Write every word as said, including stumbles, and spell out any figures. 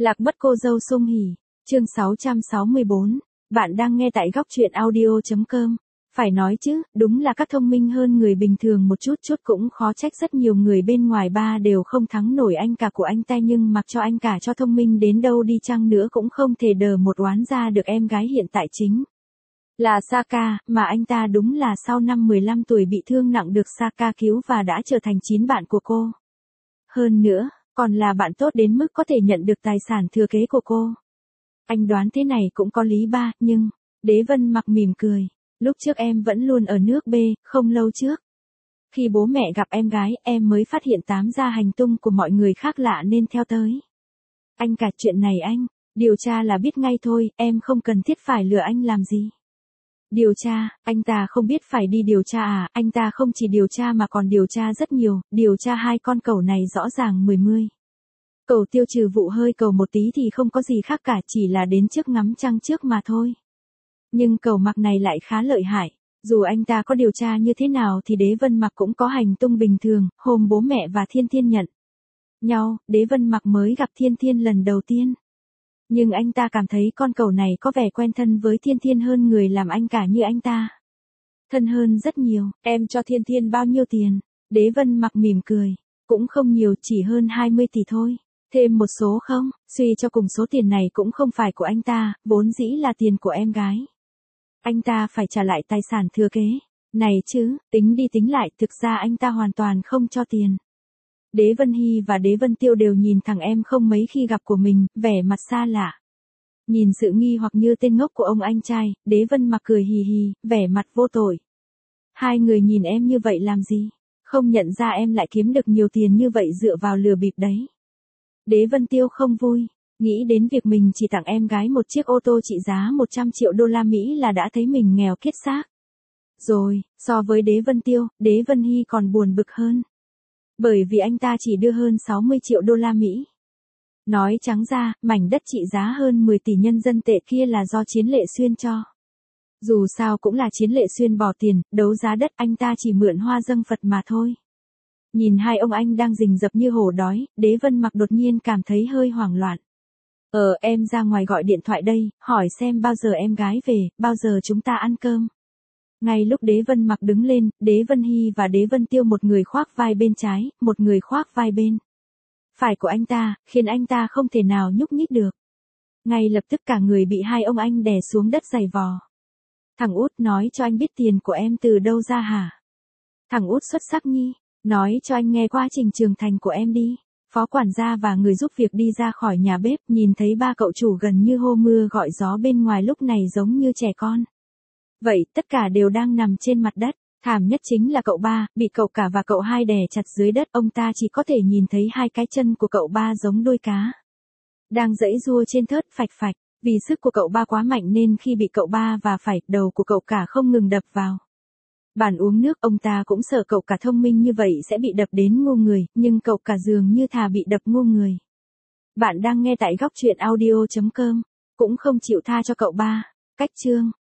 Lạc mất cô dâu Sung Hỉ, chương sáu trăm sáu mươi bốn. Bạn đang nghe tại góc truyện audio chấm com. Phải nói chứ, đúng là các thông minh hơn người bình thường một chút chút cũng khó trách rất nhiều người bên ngoài ba đều không thắng nổi anh cả của anh ta, nhưng mặc cho anh cả cho thông minh đến đâu đi chăng nữa cũng không thể đờ một oán ra được em gái hiện tại chính là Saka, mà anh ta đúng là sau năm mười lăm tuổi bị thương nặng được Saka cứu và đã trở thành chín bạn của cô. Hơn nữa, còn là bạn tốt đến mức có thể nhận được tài sản thừa kế của cô. Anh đoán thế này cũng có lý ba, nhưng, Đế Vân Mặc mỉm cười. Lúc trước em vẫn luôn ở nước B, không lâu trước. Khi bố mẹ gặp em gái, em mới phát hiện tám ra hành tung của mọi người khác lạ nên theo tới. Anh cả chuyện này anh, điều tra là biết ngay thôi, em không cần thiết phải lừa anh làm gì. Điều tra, anh ta không biết phải đi điều tra à, anh ta không chỉ điều tra mà còn điều tra rất nhiều, điều tra hai con cẩu này rõ ràng mười mươi. Cẩu Tiêu trừ vụ hơi cẩu một tí thì không có gì khác cả, chỉ là đến trước ngắm trăng trước mà thôi. Nhưng cẩu Mặc này lại khá lợi hại, dù anh ta có điều tra như thế nào thì Đế Vân Mặc cũng có hành tung bình thường. Hôm bố mẹ và Thiên Thiên nhận nhau, Đế Vân Mặc mới gặp Thiên Thiên lần đầu tiên. Nhưng anh ta cảm thấy con cẩu này có vẻ quen thân với Thiên Thiên hơn người làm anh cả như anh ta. Thân hơn rất nhiều. Em cho Thiên Thiên bao nhiêu tiền? Đế Vân Mặc mỉm cười. Cũng không nhiều, chỉ hơn hai mươi tỷ thôi. Thêm một số không? Suy cho cùng số tiền này cũng không phải của anh ta, vốn dĩ là tiền của em gái. Anh ta phải trả lại tài sản thừa kế. Này chứ, tính đi tính lại, thực ra anh ta hoàn toàn không cho tiền. Đế Vân Hy và Đế Vân Tiêu đều nhìn thằng em không mấy khi gặp của mình, vẻ mặt xa lạ. Nhìn sự nghi hoặc như tên ngốc của ông anh trai, Đế Vân Mặc cười hì hì, vẻ mặt vô tội. Hai người nhìn em như vậy làm gì? Không nhận ra em lại kiếm được nhiều tiền như vậy dựa vào lừa bịp đấy. Đế Vân Tiêu không vui, nghĩ đến việc mình chỉ tặng em gái một chiếc ô tô trị giá một trăm triệu đô la Mỹ là đã thấy mình nghèo kiết xác. Rồi, so với Đế Vân Tiêu, Đế Vân Hy còn buồn bực hơn. Bởi vì anh ta chỉ đưa hơn sáu mươi triệu đô la Mỹ. Nói trắng ra, mảnh đất trị giá hơn mười tỷ nhân dân tệ kia là do Chiến Lệ Xuyên cho. Dù sao cũng là Chiến Lệ Xuyên bỏ tiền, đấu giá đất, anh ta chỉ mượn hoa dâng Phật mà thôi. Nhìn hai ông anh đang rình rập như hổ đói, Đế Vân Mặc đột nhiên cảm thấy hơi hoảng loạn. Ờ, em ra ngoài gọi điện thoại đây, hỏi xem bao giờ em gái về, bao giờ chúng ta ăn cơm. Ngay lúc Đế Vân Mặc đứng lên, Đế Vân Hy và Đế Vân Tiêu một người khoác vai bên trái, một người khoác vai bên phải của anh ta, khiến anh ta không thể nào nhúc nhích được. Ngay lập tức cả người bị hai ông anh đè xuống đất giày vò. Thằng út, nói cho anh biết tiền của em từ đâu ra hả? Thằng út xuất sắc nhi, nói cho anh nghe quá trình trưởng thành của em đi. Phó quản gia và người giúp việc đi ra khỏi nhà bếp, nhìn thấy ba cậu chủ gần như hô mưa gọi gió bên ngoài lúc này giống như trẻ con. Vậy, tất cả đều đang nằm trên mặt đất. Thảm nhất chính là cậu ba, bị cậu cả và cậu hai đè chặt dưới đất, ông ta chỉ có thể nhìn thấy hai cái chân của cậu ba giống đuôi cá. Đang giãy giụa trên thớt phạch phạch, vì sức của cậu ba quá mạnh nên khi bị cậu ba và phải, đầu của cậu cả không ngừng đập vào bàn uống nước, ông ta cũng sợ cậu cả thông minh như vậy sẽ bị đập đến ngu người, nhưng cậu cả dường như thà bị đập ngu người. Bạn đang nghe tại góc truyện audio chấm com, cũng không chịu tha cho cậu ba. Cách chương